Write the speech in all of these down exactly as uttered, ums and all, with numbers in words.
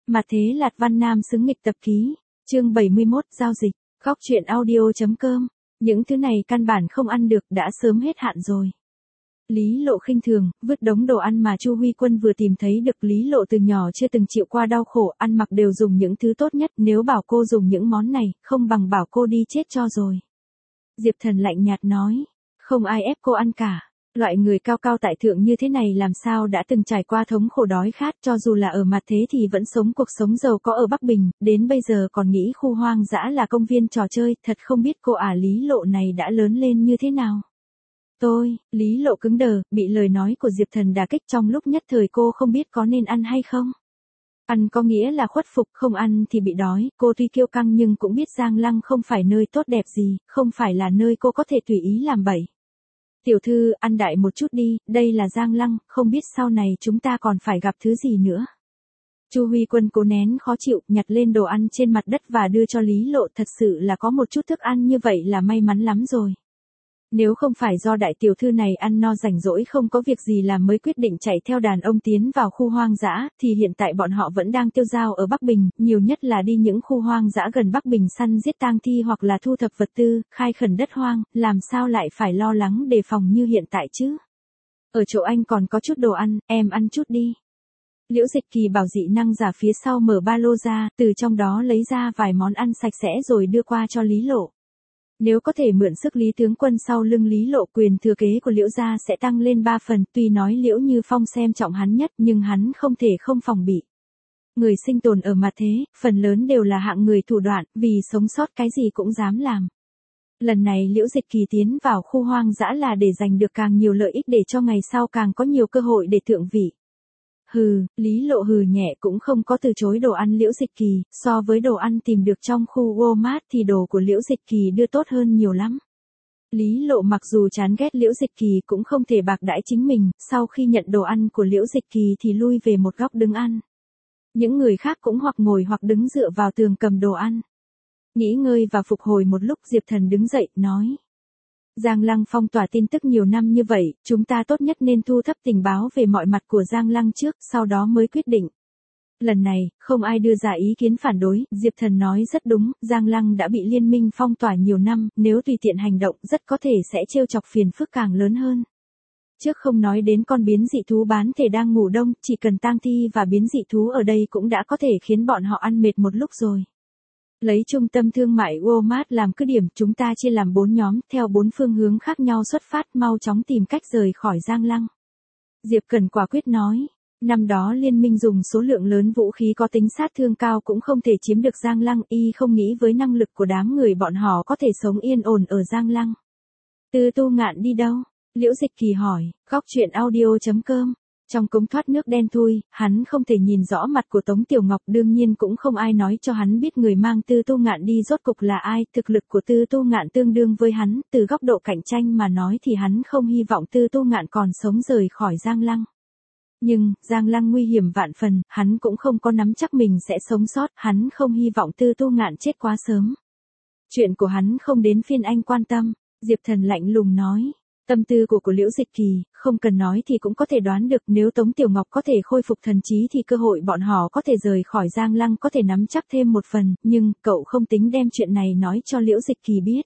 Mà thế Lạt Văn Nam xứng nghịch tập ký, chương bảy mươi mốt, giao dịch, góc truyện audio.com, những thứ này căn bản không ăn được, đã sớm hết hạn rồi. Lý Lộ khinh thường, vứt đống đồ ăn mà Chu Huy Quân vừa tìm thấy được. Lý Lộ từ nhỏ chưa từng chịu qua đau khổ, ăn mặc đều dùng những thứ tốt nhất, nếu bảo cô dùng những món này, không bằng bảo cô đi chết cho rồi. Diệp Thần lạnh nhạt nói, không ai ép cô ăn cả. Loại người cao cao tại thượng như thế này làm sao đã từng trải qua thống khổ đói khát, cho dù là ở mặt thế thì vẫn sống cuộc sống giàu có ở Bắc Bình, đến bây giờ còn nghĩ khu hoang dã là công viên trò chơi, thật không biết cô ả Lý Lộ này đã lớn lên như thế nào. Tôi, Lý Lộ cứng đờ, bị lời nói của Diệp Thần đả kích, trong lúc nhất thời cô không biết có nên ăn hay không. Ăn có nghĩa là khuất phục, không ăn thì bị đói, cô tuy kiêu căng nhưng cũng biết Giang Lăng không phải nơi tốt đẹp gì, không phải là nơi cô có thể tùy ý làm bậy. Tiểu thư, ăn đại một chút đi, đây là Giang Lăng, không biết sau này chúng ta còn phải gặp thứ gì nữa. Chu Huy Quân cố nén khó chịu, nhặt lên đồ ăn trên mặt đất và đưa cho Lý Lộ, thật sự là có một chút thức ăn như vậy là may mắn lắm rồi. Nếu không phải do đại tiểu thư này ăn no rảnh rỗi không có việc gì làm mới quyết định chạy theo đàn ông tiến vào khu hoang dã, thì hiện tại bọn họ vẫn đang tiêu dao ở Bắc Bình, nhiều nhất là đi những khu hoang dã gần Bắc Bình săn giết tang thi hoặc là thu thập vật tư, khai khẩn đất hoang, làm sao lại phải lo lắng đề phòng như hiện tại chứ. Ở chỗ anh còn có chút đồ ăn, em ăn chút đi. Liễu Dịch Kỳ bảo dị năng giả phía sau mở ba lô ra, từ trong đó lấy ra vài món ăn sạch sẽ rồi đưa qua cho Lý Lộ. Nếu có thể mượn sức Lý tướng quân sau lưng Lý Lộ, quyền thừa kế của Liễu gia sẽ tăng lên ba phần, tuy nói Liễu Như Phong xem trọng hắn nhất nhưng hắn không thể không phòng bị. Người sinh tồn ở mặt thế, phần lớn đều là hạng người thủ đoạn, vì sống sót cái gì cũng dám làm. Lần này Liễu Dịch Kỳ tiến vào khu hoang dã là để giành được càng nhiều lợi ích để cho ngày sau càng có nhiều cơ hội để thượng vị. Hừ, Lý Lộ hừ nhẹ cũng không có từ chối đồ ăn Liễu Dịch Kỳ, so với đồ ăn tìm được trong khu Walmart thì đồ của Liễu Dịch Kỳ đưa tốt hơn nhiều lắm. Lý Lộ mặc dù chán ghét Liễu Dịch Kỳ cũng không thể bạc đãi chính mình, sau khi nhận đồ ăn của Liễu Dịch Kỳ thì lui về một góc đứng ăn. Những người khác cũng hoặc ngồi hoặc đứng dựa vào tường cầm đồ ăn. Nghỉ ngơi và phục hồi một lúc, Diệp Thần đứng dậy, nói. Giang Lăng phong tỏa tin tức nhiều năm như vậy, chúng ta tốt nhất nên thu thập tình báo về mọi mặt của Giang Lăng trước, sau đó mới quyết định. Lần này, không ai đưa ra ý kiến phản đối, Diệp Thần nói rất đúng, Giang Lăng đã bị liên minh phong tỏa nhiều năm, nếu tùy tiện hành động rất có thể sẽ trêu chọc phiền phức càng lớn hơn. Trước không nói đến con biến dị thú bán thể đang ngủ đông, chỉ cần tang thi và biến dị thú ở đây cũng đã có thể khiến bọn họ ăn mệt một lúc rồi. Lấy trung tâm thương mại Walmart làm cứ điểm, chúng ta chia làm bốn nhóm, theo bốn phương hướng khác nhau xuất phát, mau chóng tìm cách rời khỏi Giang Lăng. Diệp Cẩn quả quyết nói, năm đó liên minh dùng số lượng lớn vũ khí có tính sát thương cao cũng không thể chiếm được Giang Lăng, y không nghĩ với năng lực của đám người bọn họ có thể sống yên ổn ở Giang Lăng. Tư Tu Ngạn đi đâu? Liễu Dịch Kỳ hỏi, góc truyện audio.com. Trong cống thoát nước đen thui, hắn không thể nhìn rõ mặt của Tống Tiểu Ngọc, đương nhiên cũng không ai nói cho hắn biết người mang Tư Tu Ngạn đi rốt cục là ai, thực lực của Tư Tu Ngạn tương đương với hắn, từ góc độ cạnh tranh mà nói thì hắn không hy vọng Tư Tu Ngạn còn sống rời khỏi Giang Lăng. Nhưng, Giang Lăng nguy hiểm vạn phần, hắn cũng không có nắm chắc mình sẽ sống sót, hắn không hy vọng Tư Tu Ngạn chết quá sớm. Chuyện của hắn không đến phiên anh quan tâm, Diệp Thần lạnh lùng nói. Tâm tư của của Liễu Dịch Kỳ, không cần nói thì cũng có thể đoán được, nếu Tống Tiểu Ngọc có thể khôi phục thần trí thì cơ hội bọn họ có thể rời khỏi Giang Lăng có thể nắm chắc thêm một phần, nhưng cậu không tính đem chuyện này nói cho Liễu Dịch Kỳ biết.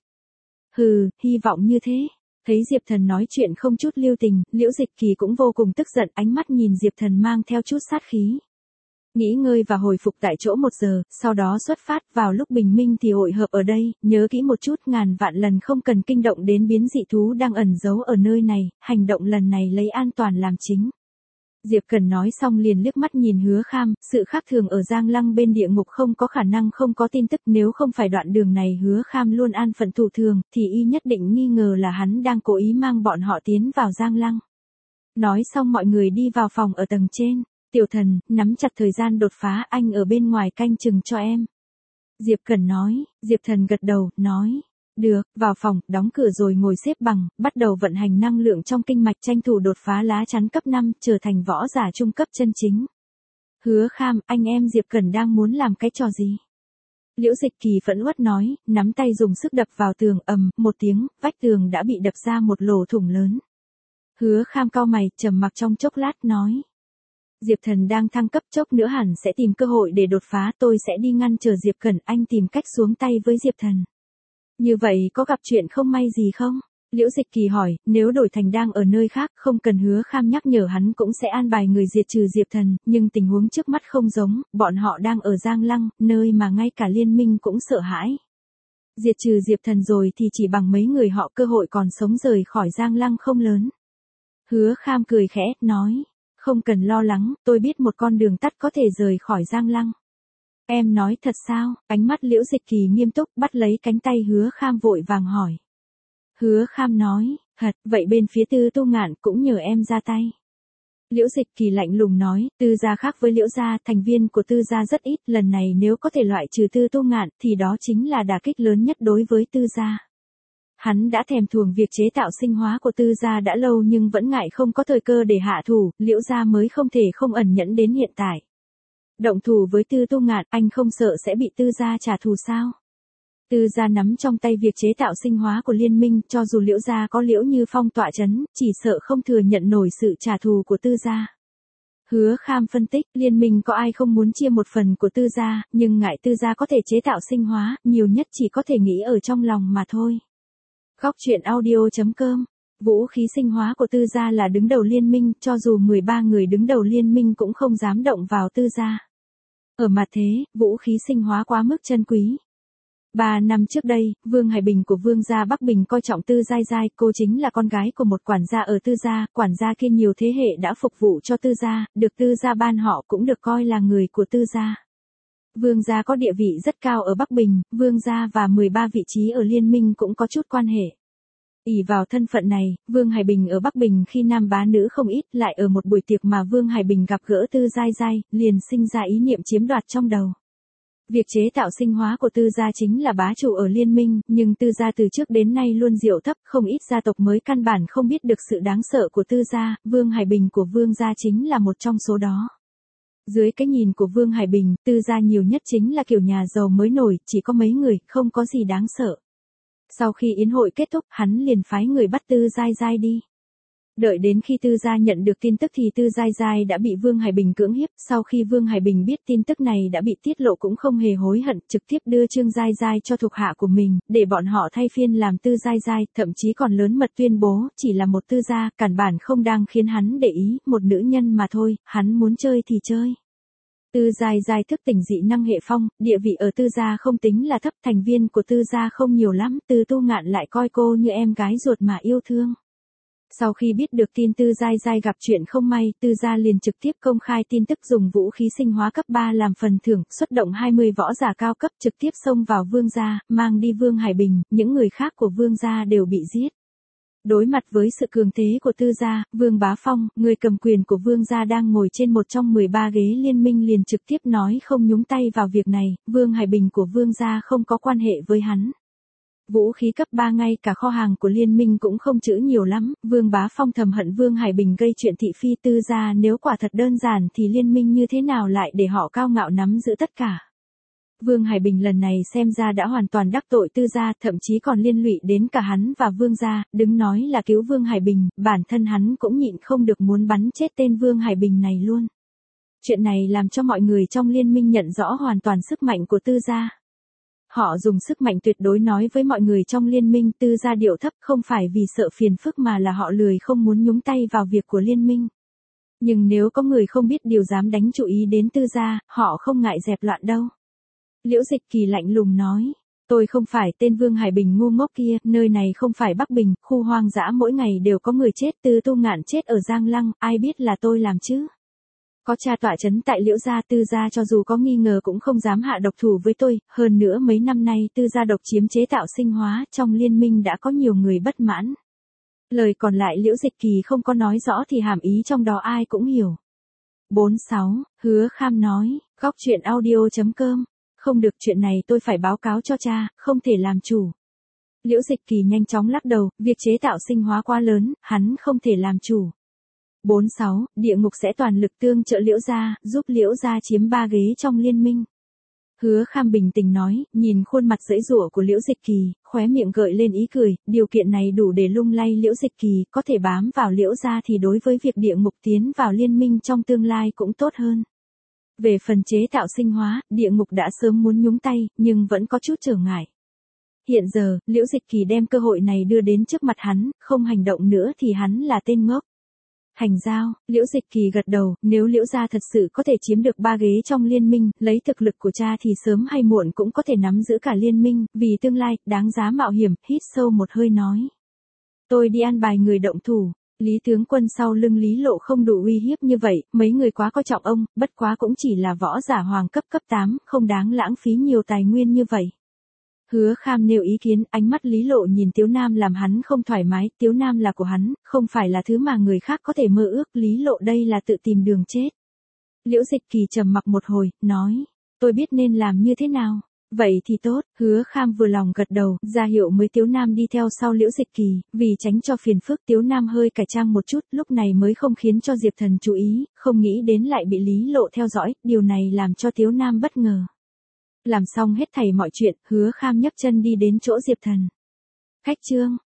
Hừ, hy vọng như thế. Thấy Diệp Thần nói chuyện không chút lưu tình, Liễu Dịch Kỳ cũng vô cùng tức giận, ánh mắt nhìn Diệp Thần mang theo chút sát khí. Nghỉ ngơi và hồi phục tại chỗ một giờ, sau đó xuất phát, vào lúc bình minh thì hội hợp ở đây, nhớ kỹ một chút, ngàn vạn lần không cần kinh động đến biến dị thú đang ẩn giấu ở nơi này, hành động lần này lấy an toàn làm chính. Diệp Cần nói xong liền liếc mắt nhìn Hứa Kham, sự khác thường ở Giang Lăng bên địa ngục không có khả năng không có tin tức, nếu không phải đoạn đường này Hứa Kham luôn an phận thủ thường, thì y nhất định nghi ngờ là hắn đang cố ý mang bọn họ tiến vào Giang Lăng. Nói xong mọi người đi vào phòng ở tầng trên. Tiểu Thần, nắm chặt thời gian đột phá, anh ở bên ngoài canh chừng cho em. Diệp Cẩn nói, Diệp Thần gật đầu, nói, được, vào phòng, đóng cửa rồi ngồi xếp bằng, bắt đầu vận hành năng lượng trong kinh mạch tranh thủ đột phá lá chắn cấp năm, trở thành võ giả trung cấp chân chính. Hứa Kham, anh em Diệp Cẩn đang muốn làm cái trò gì? Liễu Dịch Kỳ phẫn uất nói, nắm tay dùng sức đập vào tường, ầm, một tiếng, vách tường đã bị đập ra một lỗ thủng lớn. Hứa Kham cau mày, trầm mặc trong chốc lát, nói. Diệp Thần đang thăng cấp, chốc nữa hẳn sẽ tìm cơ hội để đột phá, tôi sẽ đi ngăn chờ Diệp Cẩn Anh tìm cách xuống tay với Diệp Thần. Như vậy có gặp chuyện không may gì không? Liễu Dịch Kỳ hỏi, nếu đổi thành đang ở nơi khác, không cần Hứa Kham nhắc nhở hắn cũng sẽ an bài người diệt trừ Diệp Thần, nhưng tình huống trước mắt không giống, bọn họ đang ở Giang Lăng, nơi mà ngay cả liên minh cũng sợ hãi. Diệt trừ Diệp Thần rồi thì chỉ bằng mấy người họ cơ hội còn sống rời khỏi Giang Lăng không lớn. Hứa Kham cười khẽ, nói, không cần lo lắng, tôi biết một con đường tắt có thể rời khỏi Giang Lăng. Em nói thật sao? Ánh mắt Liễu Dịch Kỳ nghiêm túc, bắt lấy cánh tay Hứa Kham vội vàng hỏi. Hứa Kham nói, thật, vậy bên phía Tư Tu Ngạn cũng nhờ em ra tay. Liễu Dịch Kỳ lạnh lùng nói, Tư gia khác với Liễu gia, thành viên của Tư gia rất ít, lần này nếu có thể loại trừ Tư Tu Ngạn thì đó chính là đả kích lớn nhất đối với Tư gia. Hắn đã thèm thuồng việc chế tạo sinh hóa của Tư gia đã lâu nhưng vẫn ngại không có thời cơ để hạ thủ, Liễu gia mới không thể không ẩn nhẫn đến hiện tại. Động thủ với Tư Tu Ngạn, anh không sợ sẽ bị Tư gia trả thù sao? Tư gia nắm trong tay việc chế tạo sinh hóa của liên minh, cho dù Liễu gia có Liễu Như Phong tọa chấn, chỉ sợ không thừa nhận nổi sự trả thù của Tư gia. Hứa Kham phân tích, liên minh có ai không muốn chia một phần của Tư gia, nhưng ngại Tư gia có thể chế tạo sinh hóa, nhiều nhất chỉ có thể nghĩ ở trong lòng mà thôi. Góc truyện audio chấm com. Vũ khí sinh hóa của Tư gia là đứng đầu liên minh, cho dù mười ba người đứng đầu liên minh cũng không dám động vào Tư gia. Ở mặt thế, vũ khí sinh hóa quá mức chân quý. Ba năm trước đây, Vương Hải Bình của Vương gia Bắc Bình coi trọng Tư Giai Giai, cô chính là con gái của một quản gia ở Tư gia, quản gia kia nhiều thế hệ đã phục vụ cho Tư gia, được Tư gia ban họ cũng được coi là người của Tư gia. Vương gia có địa vị rất cao ở Bắc Bình, Vương gia và mười ba vị trí ở liên minh cũng có chút quan hệ. Ỷ vào thân phận này, Vương Hải Bình ở Bắc Bình khi nam bá nữ không ít, lại ở một buổi tiệc mà Vương Hải Bình gặp gỡ Tư Giai Giai, liền sinh ra ý niệm chiếm đoạt trong đầu. Việc chế tạo sinh hóa của Tư gia chính là bá chủ ở liên minh, nhưng Tư gia từ trước đến nay luôn diệu thấp, không ít gia tộc mới căn bản không biết được sự đáng sợ của Tư gia, Vương Hải Bình của Vương gia chính là một trong số đó. Dưới cái nhìn của Vương Hải Bình, Tư gia nhiều nhất chính là kiểu nhà giàu mới nổi, chỉ có mấy người, không có gì đáng sợ. Sau khi yến hội kết thúc, hắn liền phái người bắt Tư Giai Giai đi. Đợi đến khi Tư gia nhận được tin tức thì Tư Giai Giai đã bị Vương Hải Bình cưỡng hiếp, sau khi Vương Hải Bình biết tin tức này đã bị tiết lộ cũng không hề hối hận, trực tiếp đưa Trương Giai Giai cho thuộc hạ của mình, để bọn họ thay phiên làm Tư Giai Giai, thậm chí còn lớn mật tuyên bố, chỉ là một Tư gia, cản bản không đang khiến hắn để ý, một nữ nhân mà thôi, hắn muốn chơi thì chơi. Tư Giai Giai thức tỉnh dị năng hệ phong, địa vị ở Tư gia không tính là thấp, thành viên của Tư gia không nhiều lắm, Tư Tu Ngạn lại coi cô như em gái ruột mà yêu thương. Sau khi biết được tin Tư Giai Giai gặp chuyện không may, Tư gia liền trực tiếp công khai tin tức dùng vũ khí sinh hóa cấp ba làm phần thưởng, xuất động hai mươi võ giả cao cấp trực tiếp xông vào Vương gia, mang đi Vương Hải Bình, những người khác của Vương gia đều bị giết. Đối mặt với sự cường thế của Tư gia, Vương Bá Phong, người cầm quyền của Vương gia đang ngồi trên một trong mười ba ghế liên minh liền trực tiếp nói không nhúng tay vào việc này, Vương Hải Bình của Vương gia không có quan hệ với hắn. Vũ khí cấp ba ngay cả kho hàng của liên minh cũng không trữ nhiều lắm, Vương Bá Phong thầm hận Vương Hải Bình gây chuyện thị phi Tư gia, nếu quả thật đơn giản thì liên minh như thế nào lại để họ cao ngạo nắm giữ tất cả. Vương Hải Bình lần này xem ra đã hoàn toàn đắc tội Tư gia, thậm chí còn liên lụy đến cả hắn và Vương gia, đứng nói là cứu Vương Hải Bình, bản thân hắn cũng nhịn không được muốn bắn chết tên Vương Hải Bình này luôn. Chuyện này làm cho mọi người trong liên minh nhận rõ hoàn toàn sức mạnh của Tư gia. Họ dùng sức mạnh tuyệt đối nói với mọi người trong liên minh, Tư gia điệu thấp không phải vì sợ phiền phức mà là họ lười không muốn nhúng tay vào việc của liên minh. Nhưng nếu có người không biết điều dám đánh chú ý đến Tư gia, họ không ngại dẹp loạn đâu. Liễu Dịch Kỳ lạnh lùng nói, tôi không phải tên Vương Hải Bình ngu ngốc kia, nơi này không phải Bắc Bình, khu hoang dã mỗi ngày đều có người chết, Tư Tu Ngạn chết ở Giang Lăng, ai biết là tôi làm chứ. Có cha tọa chấn tại Liễu gia, Tư gia cho dù có nghi ngờ cũng không dám hạ độc thủ với tôi, hơn nữa mấy năm nay Tư gia độc chiếm chế tạo sinh hóa, trong liên minh đã có nhiều người bất mãn. Lời còn lại Liễu Dịch Kỳ không có nói rõ thì hàm ý trong đó ai cũng hiểu. bốn sáu, Hứa Kham nói, góc truyện audio chấm com. Không được, chuyện này tôi phải báo cáo cho cha, không thể làm chủ. Liễu Dịch Kỳ nhanh chóng lắc đầu, việc chế tạo sinh hóa quá lớn, hắn không thể làm chủ. bốn sáu, địa ngục sẽ toàn lực tương trợ Liễu gia, giúp Liễu gia chiếm ba ghế trong liên minh. Hứa Kham bình tĩnh nói, nhìn khuôn mặt giãy giụa của Liễu Dịch Kỳ, khóe miệng gợi lên ý cười, điều kiện này đủ để lung lay Liễu Dịch Kỳ, có thể bám vào Liễu gia thì đối với việc địa ngục tiến vào liên minh trong tương lai cũng tốt hơn. Về phần chế tạo sinh hóa, địa ngục đã sớm muốn nhúng tay, nhưng vẫn có chút trở ngại. Hiện giờ, Liễu Dịch Kỳ đem cơ hội này đưa đến trước mặt hắn, không hành động nữa thì hắn là tên ngốc. Hành giao, Liễu Dịch Kỳ gật đầu, nếu Liễu gia thật sự có thể chiếm được ba ghế trong liên minh, lấy thực lực của cha thì sớm hay muộn cũng có thể nắm giữ cả liên minh, vì tương lai, đáng giá mạo hiểm, hít sâu một hơi nói. Tôi đi an bài người động thủ. Lý tướng quân sau lưng Lý Lộ không đủ uy hiếp như vậy, mấy người quá coi trọng ông, bất quá cũng chỉ là võ giả hoàng cấp cấp tám, không đáng lãng phí nhiều tài nguyên như vậy. Hứa Kham nêu ý kiến, ánh mắt Lý Lộ nhìn Tiếu Nam làm hắn không thoải mái, Tiếu Nam là của hắn, không phải là thứ mà người khác có thể mơ ước, Lý Lộ đây là tự tìm đường chết. Liễu Dịch Kỳ trầm mặc một hồi, nói, tôi biết nên làm như thế nào. Vậy thì tốt, Hứa Kham vừa lòng gật đầu, ra hiệu mới Tiếu Nam đi theo sau Liễu Dịch Kỳ, vì tránh cho phiền phức Tiếu Nam hơi cải trang một chút, lúc này mới không khiến cho Diệp Thần chú ý, không nghĩ đến lại bị Lý Lộ theo dõi, điều này làm cho Tiếu Nam bất ngờ. Làm xong hết thảy mọi chuyện, Hứa Kham nhấc chân đi đến chỗ Diệp Thần. Khách trương,